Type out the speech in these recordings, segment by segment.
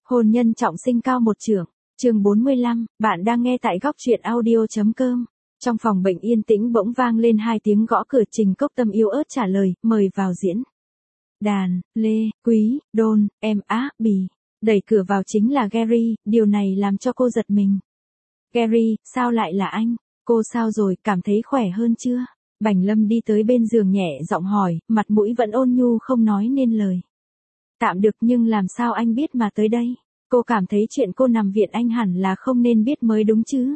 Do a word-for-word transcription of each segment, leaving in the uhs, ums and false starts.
Hôn nhân trọng sinh cao một chưởng, chương bốn mươi lăm, bạn đang nghe tại góc truyện audio.com. Trong phòng bệnh yên tĩnh bỗng vang lên hai tiếng gõ cửa. Trình Cốc Tâm yếu ớt trả lời, mời vào diễn. Đàn, Lê, Quý, Đôn, em á, Bì. Đẩy cửa vào chính là Gary, điều này làm cho cô giật mình. Gary, sao lại là anh? Cô sao rồi, cảm thấy khỏe hơn chưa? Bảnh Lâm đi tới bên giường nhẹ giọng hỏi, mặt mũi vẫn ôn nhu không nói nên lời. Tạm được, nhưng làm sao anh biết mà tới đây? Cô cảm thấy chuyện cô nằm viện anh hẳn là không nên biết mới đúng chứ.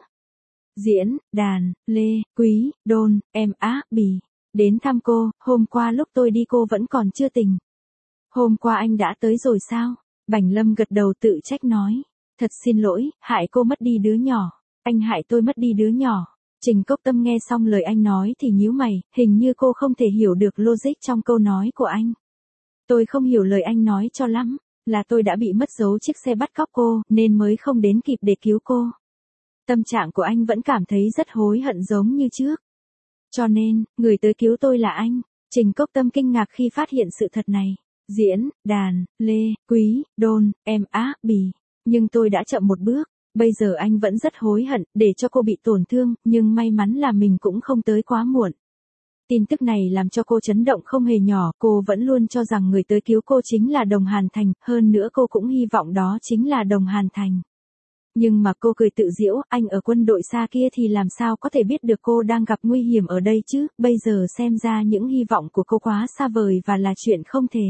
Diễn, Đàn, Lê, Quý, Đôn, em á, Bì. Đến thăm cô, hôm qua lúc tôi đi cô vẫn còn chưa tỉnh. Hôm qua anh đã tới rồi sao? Bảnh Lâm gật đầu tự trách nói. Thật xin lỗi, hại cô mất đi đứa nhỏ. Anh hại tôi mất đi đứa nhỏ. Trình Cốc Tâm nghe xong lời anh nói thì nhíu mày, hình như cô không thể hiểu được logic trong câu nói của anh. Tôi không hiểu lời anh nói cho lắm, là tôi đã bị mất dấu chiếc xe bắt cóc cô, nên mới không đến kịp để cứu cô. Tâm trạng của anh vẫn cảm thấy rất hối hận giống như trước. Cho nên, người tới cứu tôi là anh. Trình Cốc Tâm kinh ngạc khi phát hiện sự thật này. Diễn, Đàn, Lê, Quý, Đôn, em á, Bì. Nhưng tôi đã chậm một bước. Bây giờ anh vẫn rất hối hận, để cho cô bị tổn thương, nhưng may mắn là mình cũng không tới quá muộn. Tin tức này làm cho cô chấn động không hề nhỏ, cô vẫn luôn cho rằng người tới cứu cô chính là Đồng Hàn Thành, hơn nữa cô cũng hy vọng đó chính là Đồng Hàn Thành. Nhưng mà cô cười tự giễu, anh ở quân đội xa kia thì làm sao có thể biết được cô đang gặp nguy hiểm ở đây chứ, bây giờ xem ra những hy vọng của cô quá xa vời và là chuyện không thể.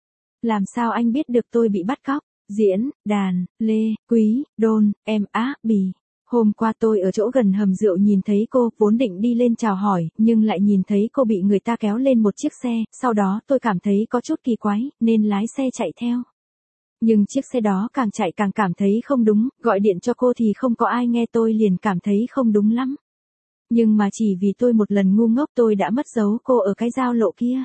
Làm sao anh biết được tôi bị bắt cóc? Diễn, Đàn, Lê, Quý, Đôn, em á, Bì. Hôm qua tôi ở chỗ gần hầm rượu nhìn thấy cô, vốn định đi lên chào hỏi, nhưng lại nhìn thấy cô bị người ta kéo lên một chiếc xe, sau đó tôi cảm thấy có chút kỳ quái, nên lái xe chạy theo. Nhưng chiếc xe đó càng chạy càng cảm thấy không đúng, gọi điện cho cô thì không có ai nghe, tôi liền cảm thấy không đúng lắm. Nhưng mà chỉ vì tôi một lần ngu ngốc tôi đã mất dấu cô ở cái giao lộ kia.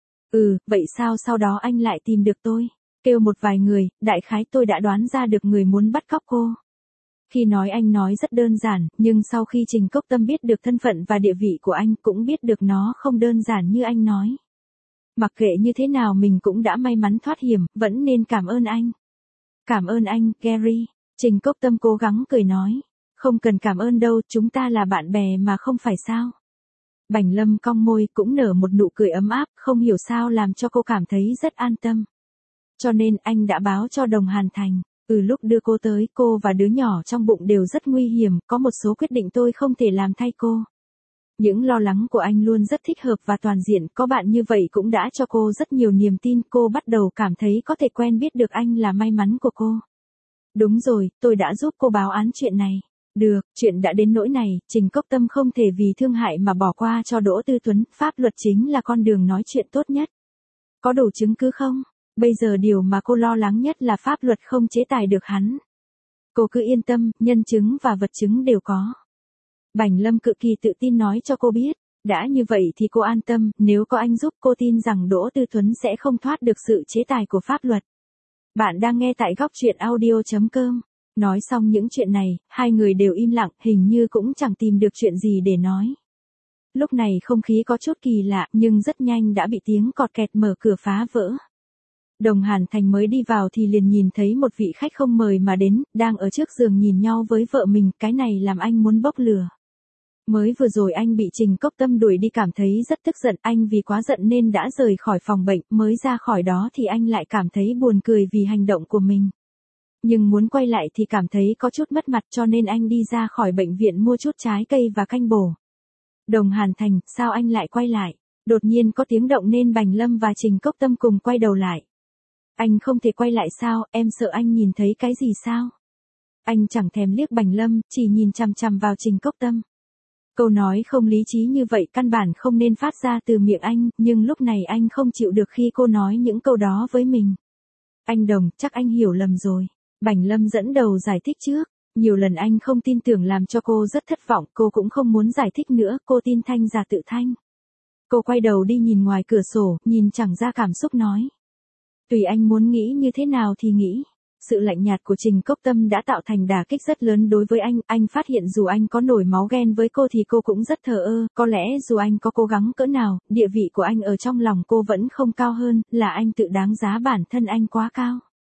Ừ, vậy sao sau đó anh lại tìm được tôi? Kêu một vài người, đại khái tôi đã đoán ra được người muốn bắt cóc cô. Khi nói anh nói rất đơn giản, nhưng sau khi Trình Cốc Tâm biết được thân phận và địa vị của anh cũng biết được nó không đơn giản như anh nói. Mặc kệ như thế nào mình cũng đã may mắn thoát hiểm, vẫn nên cảm ơn anh. Cảm ơn anh, Gary. Trình Cốc Tâm cố gắng cười nói. Không cần cảm ơn đâu, chúng ta là bạn bè mà không phải sao. Bảnh Lâm cong môi cũng nở một nụ cười ấm áp, không hiểu sao làm cho cô cảm thấy rất an tâm. Cho nên anh đã báo cho Đồng Hàn Thành. Ừ, lúc đưa cô tới, cô và đứa nhỏ trong bụng đều rất nguy hiểm, có một số quyết định tôi không thể làm thay cô. Những lo lắng của anh luôn rất thích hợp và toàn diện, có bạn như vậy cũng đã cho cô rất nhiều niềm tin, cô bắt đầu cảm thấy có thể quen biết được anh là may mắn của cô. Đúng rồi, tôi đã giúp cô báo án chuyện này. Được, chuyện đã đến nỗi này, Trình Cốc Tâm không thể vì thương hại mà bỏ qua cho Đỗ Tư Tuấn, pháp luật chính là con đường nói chuyện tốt nhất. Có đủ chứng cứ không? Bây giờ điều mà cô lo lắng nhất là pháp luật không chế tài được hắn. Cô cứ yên tâm, nhân chứng và vật chứng đều có. Bảnh Lâm cực kỳ tự tin nói cho cô biết. Đã như vậy thì cô an tâm, nếu có anh giúp cô tin rằng Đỗ Tư Tuấn sẽ không thoát được sự chế tài của pháp luật. Bạn đang nghe tại góc truyện audio.com. Nói xong những chuyện này, hai người đều im lặng, hình như cũng chẳng tìm được chuyện gì để nói. Lúc này không khí có chút kỳ lạ, nhưng rất nhanh đã bị tiếng cọt kẹt mở cửa phá vỡ. Đồng Hàn Thành mới đi vào thì liền nhìn thấy một vị khách không mời mà đến, đang ở trước giường nhìn nhau với vợ mình, cái này làm anh muốn bốc lửa. Mới vừa rồi anh bị Trình Cốc Tâm đuổi đi cảm thấy rất tức giận, anh vì quá giận nên đã rời khỏi phòng bệnh, mới ra khỏi đó thì anh lại cảm thấy buồn cười vì hành động của mình. Nhưng muốn quay lại thì cảm thấy có chút mất mặt, cho nên anh đi ra khỏi bệnh viện mua chút trái cây và canh bổ. Đồng Hàn Thành, sao anh lại quay lại? Đột nhiên có tiếng động nên Bảnh Lâm và Trình Cốc Tâm cùng quay đầu lại. Anh không thể quay lại sao, em sợ anh nhìn thấy cái gì sao? Anh chẳng thèm liếc Bảnh Lâm, chỉ nhìn chằm chằm vào Trình Cốc Tâm. Câu nói không lý trí như vậy căn bản không nên phát ra từ miệng anh, nhưng lúc này anh không chịu được khi cô nói những câu đó với mình. Anh Đồng, chắc anh hiểu lầm rồi. Bảnh Lâm dẫn đầu giải thích trước. Nhiều lần anh không tin tưởng làm cho cô rất thất vọng, cô cũng không muốn giải thích nữa, cô tin thanh giả tự thanh. Cô quay đầu đi nhìn ngoài cửa sổ, nhìn chẳng ra cảm xúc nói. Tùy anh muốn nghĩ như thế nào thì nghĩ. Sự lạnh nhạt của Trình Cốc Tâm đã tạo thành đả kích rất lớn đối với anh, anh phát hiện dù anh có nổi máu ghen với cô thì cô cũng rất thờ ơ, có lẽ dù anh có cố gắng cỡ nào, địa vị của anh ở trong lòng cô vẫn không cao hơn, là anh tự đáng giá bản thân anh quá cao.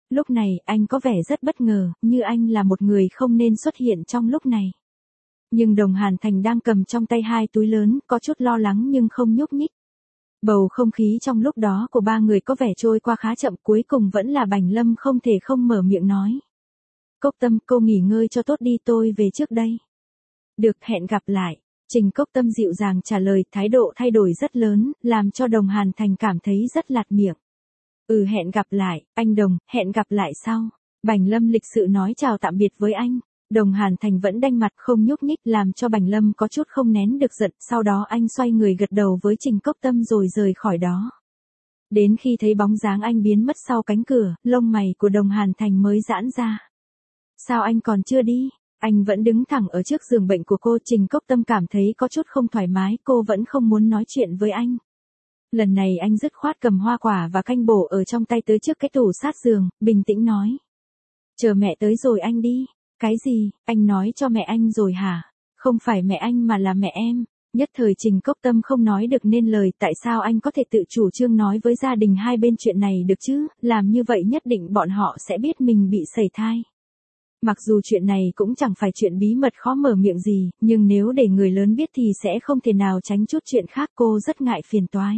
Lúc này, anh có vẻ rất bất ngờ, như anh là một người không nên xuất hiện trong lúc này. Nhưng Đồng Hàn Thành đang cầm trong tay hai túi lớn, có chút lo lắng nhưng không nhúc nhích. Bầu không khí trong lúc đó của ba người có vẻ trôi qua khá chậm, cuối cùng vẫn là Bành Lâm không thể không mở miệng nói. Cốc Tâm, cô nghỉ ngơi cho tốt đi, tôi về trước đây. Được, hẹn gặp lại. Trình Cốc Tâm dịu dàng trả lời, thái độ thay đổi rất lớn, làm cho Đồng Hàn Thành cảm thấy rất lạt miệng. Ừ, hẹn gặp lại, anh Đồng, hẹn gặp lại sau. Bành Lâm lịch sự nói chào tạm biệt với anh. Đồng Hàn Thành vẫn đanh mặt không nhúc nhích, làm cho Bành Lâm có chút không nén được giận, sau đó anh xoay người gật đầu với Trình Cốc Tâm rồi rời khỏi đó. Đến khi thấy bóng dáng anh biến mất sau cánh cửa, lông mày của Đồng Hàn Thành mới giãn ra. Sao anh còn chưa đi? Anh vẫn đứng thẳng ở trước giường bệnh của cô. Trình Cốc Tâm cảm thấy có chút không thoải mái, cô vẫn không muốn nói chuyện với anh. Lần này anh dứt khoát cầm hoa quả và canh bổ ở trong tay tới trước cái tủ sát giường, bình tĩnh nói. Chờ mẹ tới rồi anh đi. Cái gì, anh nói cho mẹ anh rồi hả? Không phải mẹ anh mà là mẹ em. Nhất thời Trình Cốc Tâm không nói được nên lời, tại sao anh có thể tự chủ trương nói với gia đình hai bên chuyện này được chứ, làm như vậy nhất định bọn họ sẽ biết mình bị sẩy thai. Mặc dù chuyện này cũng chẳng phải chuyện bí mật khó mở miệng gì, nhưng nếu để người lớn biết thì sẽ không thể nào tránh chút chuyện khác, cô rất ngại phiền toái.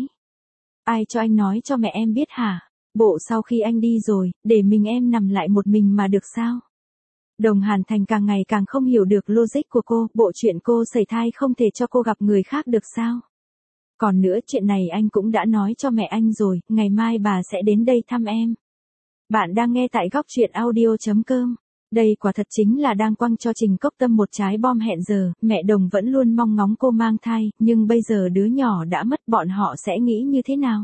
Ai cho anh nói cho mẹ em biết hả? Bộ sau khi anh đi rồi, để mình em nằm lại một mình mà được sao? Đồng Hàn Thành càng ngày càng không hiểu được logic của cô, bộ chuyện cô sẩy thai không thể cho cô gặp người khác được sao? Còn nữa, chuyện này anh cũng đã nói cho mẹ anh rồi, ngày mai bà sẽ đến đây thăm em. Bạn đang nghe tại góc truyện audio chấm com. Đây quả thật chính là đang quăng cho Trình Cốc Tâm một trái bom hẹn giờ, mẹ Đồng vẫn luôn mong ngóng cô mang thai, nhưng bây giờ đứa nhỏ đã mất, bọn họ sẽ nghĩ như thế nào?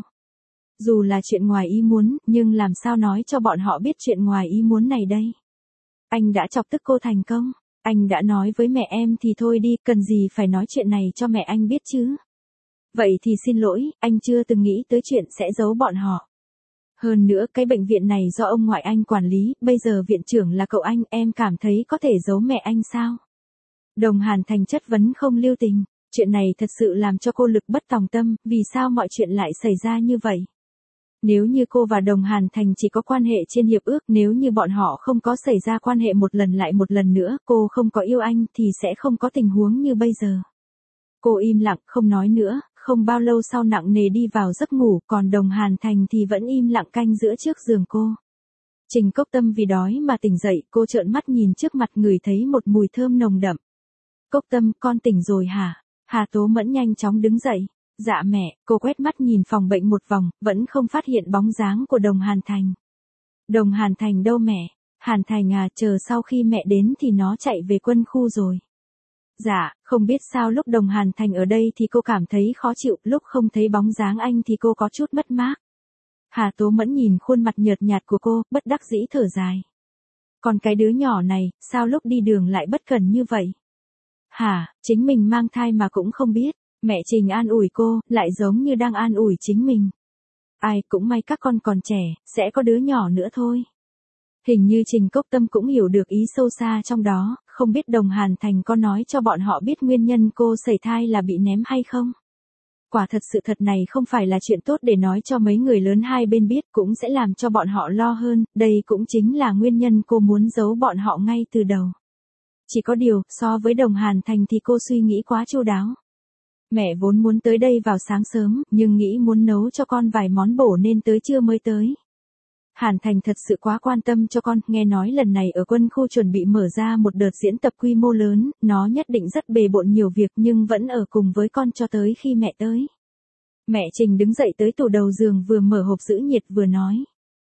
Dù là chuyện ngoài ý muốn, nhưng làm sao nói cho bọn họ biết chuyện ngoài ý muốn này đây? Anh đã chọc tức cô thành công, anh đã nói với mẹ em thì thôi đi, cần gì phải nói chuyện này cho mẹ anh biết chứ? Vậy thì xin lỗi, anh chưa từng nghĩ tới chuyện sẽ giấu bọn họ. Hơn nữa, cái bệnh viện này do ông ngoại anh quản lý, bây giờ viện trưởng là cậu anh, em cảm thấy có thể giấu mẹ anh sao? Đồng Hàn Thành chất vấn không lưu tình, chuyện này thật sự làm cho cô lực bất tòng tâm, vì sao mọi chuyện lại xảy ra như vậy? Nếu như cô và Đồng Hàn Thành chỉ có quan hệ trên hiệp ước, nếu như bọn họ không có xảy ra quan hệ một lần lại một lần nữa, cô không có yêu anh thì sẽ không có tình huống như bây giờ. Cô im lặng, không nói nữa, không bao lâu sau nặng nề đi vào giấc ngủ, còn Đồng Hàn Thành thì vẫn im lặng canh giữa trước giường cô. Trình Cốc Tâm vì đói mà tỉnh dậy, cô trợn mắt nhìn trước mặt, ngửi thấy một mùi thơm nồng đậm. Cốc Tâm, con tỉnh rồi hả? Hà Tố Mẫn nhanh chóng đứng dậy. Dạ mẹ, cô quét mắt nhìn phòng bệnh một vòng, vẫn không phát hiện bóng dáng của Đồng Hàn Thành. Đồng Hàn Thành đâu mẹ? Hàn Thành à, chờ sau khi mẹ đến thì nó chạy về quân khu rồi. Dạ, không biết sao lúc Đồng Hàn Thành ở đây thì cô cảm thấy khó chịu, lúc không thấy bóng dáng anh thì cô có chút mất mát. Hà Tố Mẫn nhìn khuôn mặt nhợt nhạt của cô, bất đắc dĩ thở dài. Còn cái đứa nhỏ này, sao lúc đi đường lại bất cẩn như vậy? Hả, chính mình mang thai mà cũng không biết. Mẹ Trình an ủi cô, lại giống như đang an ủi chính mình. Ai, cũng may các con còn trẻ, sẽ có đứa nhỏ nữa thôi. Hình như Trình Cốc Tâm cũng hiểu được ý sâu xa trong đó, không biết Đồng Hàn Thành có nói cho bọn họ biết nguyên nhân cô sẩy thai là bị ném hay không? Quả thật sự thật này không phải là chuyện tốt để nói cho mấy người lớn hai bên biết, cũng sẽ làm cho bọn họ lo hơn, đây cũng chính là nguyên nhân cô muốn giấu bọn họ ngay từ đầu. Chỉ có điều, so với Đồng Hàn Thành thì cô suy nghĩ quá chu đáo. Mẹ vốn muốn tới đây vào sáng sớm, nhưng nghĩ muốn nấu cho con vài món bổ nên tới trưa mới tới. Hàn Thành thật sự quá quan tâm cho con, nghe nói lần này ở quân khu chuẩn bị mở ra một đợt diễn tập quy mô lớn, nó nhất định rất bề bộn nhiều việc nhưng vẫn ở cùng với con cho tới khi mẹ tới. Mẹ Trình đứng dậy tới tủ đầu giường vừa mở hộp giữ nhiệt vừa nói.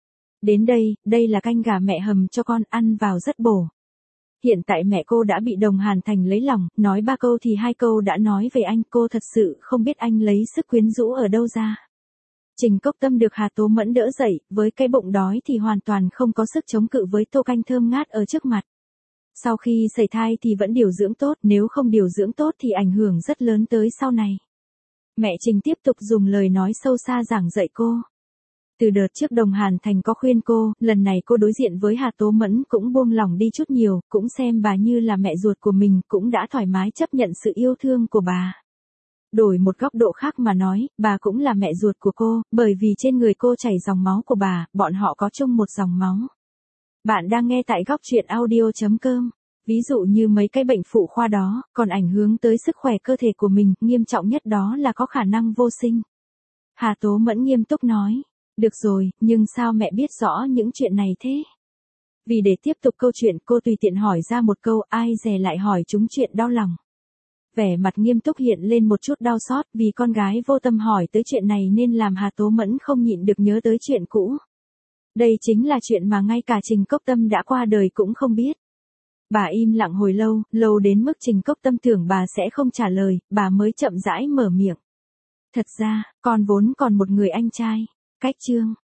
Đến đây, đây là canh gà mẹ hầm cho con, ăn vào rất bổ. Hiện tại mẹ cô đã bị Đồng Hàn Thành lấy lòng, nói ba câu thì hai câu đã nói về anh, cô thật sự không biết anh lấy sức quyến rũ ở đâu ra. Trình Cốc Tâm được Hà Tố Mẫn đỡ dậy, với cái bụng đói thì hoàn toàn không có sức chống cự với tô canh thơm ngát ở trước mặt. Sau khi sẩy thai thì vẫn điều dưỡng tốt, nếu không điều dưỡng tốt thì ảnh hưởng rất lớn tới sau này. Mẹ Trình tiếp tục dùng lời nói sâu xa giảng dạy cô. Từ đợt trước Đồng Hàn Thành có khuyên cô, lần này cô đối diện với Hà Tố Mẫn cũng buông lỏng đi chút nhiều, cũng xem bà như là mẹ ruột của mình, cũng đã thoải mái chấp nhận sự yêu thương của bà. Đổi một góc độ khác mà nói, bà cũng là mẹ ruột của cô, bởi vì trên người cô chảy dòng máu của bà, bọn họ có chung một dòng máu. Bạn đang nghe tại góc chuyện audio chấm com. Ví dụ như mấy cái bệnh phụ khoa đó, còn ảnh hưởng tới sức khỏe cơ thể của mình, nghiêm trọng nhất đó là có khả năng vô sinh. Hà Tố Mẫn nghiêm túc nói. Được rồi, nhưng sao mẹ biết rõ những chuyện này thế? Vì để tiếp tục câu chuyện, cô tùy tiện hỏi ra một câu, ai dè lại hỏi chúng chuyện đau lòng. Vẻ mặt nghiêm túc hiện lên một chút đau xót, vì con gái vô tâm hỏi tới chuyện này nên làm Hà Tố Mẫn không nhịn được nhớ tới chuyện cũ. Đây chính là chuyện mà ngay cả Trình Cốc Tâm đã qua đời cũng không biết. Bà im lặng hồi lâu, lâu đến mức Trình Cốc Tâm tưởng bà sẽ không trả lời, bà mới chậm rãi mở miệng. Thật ra, con vốn còn một người anh trai. Cách chương,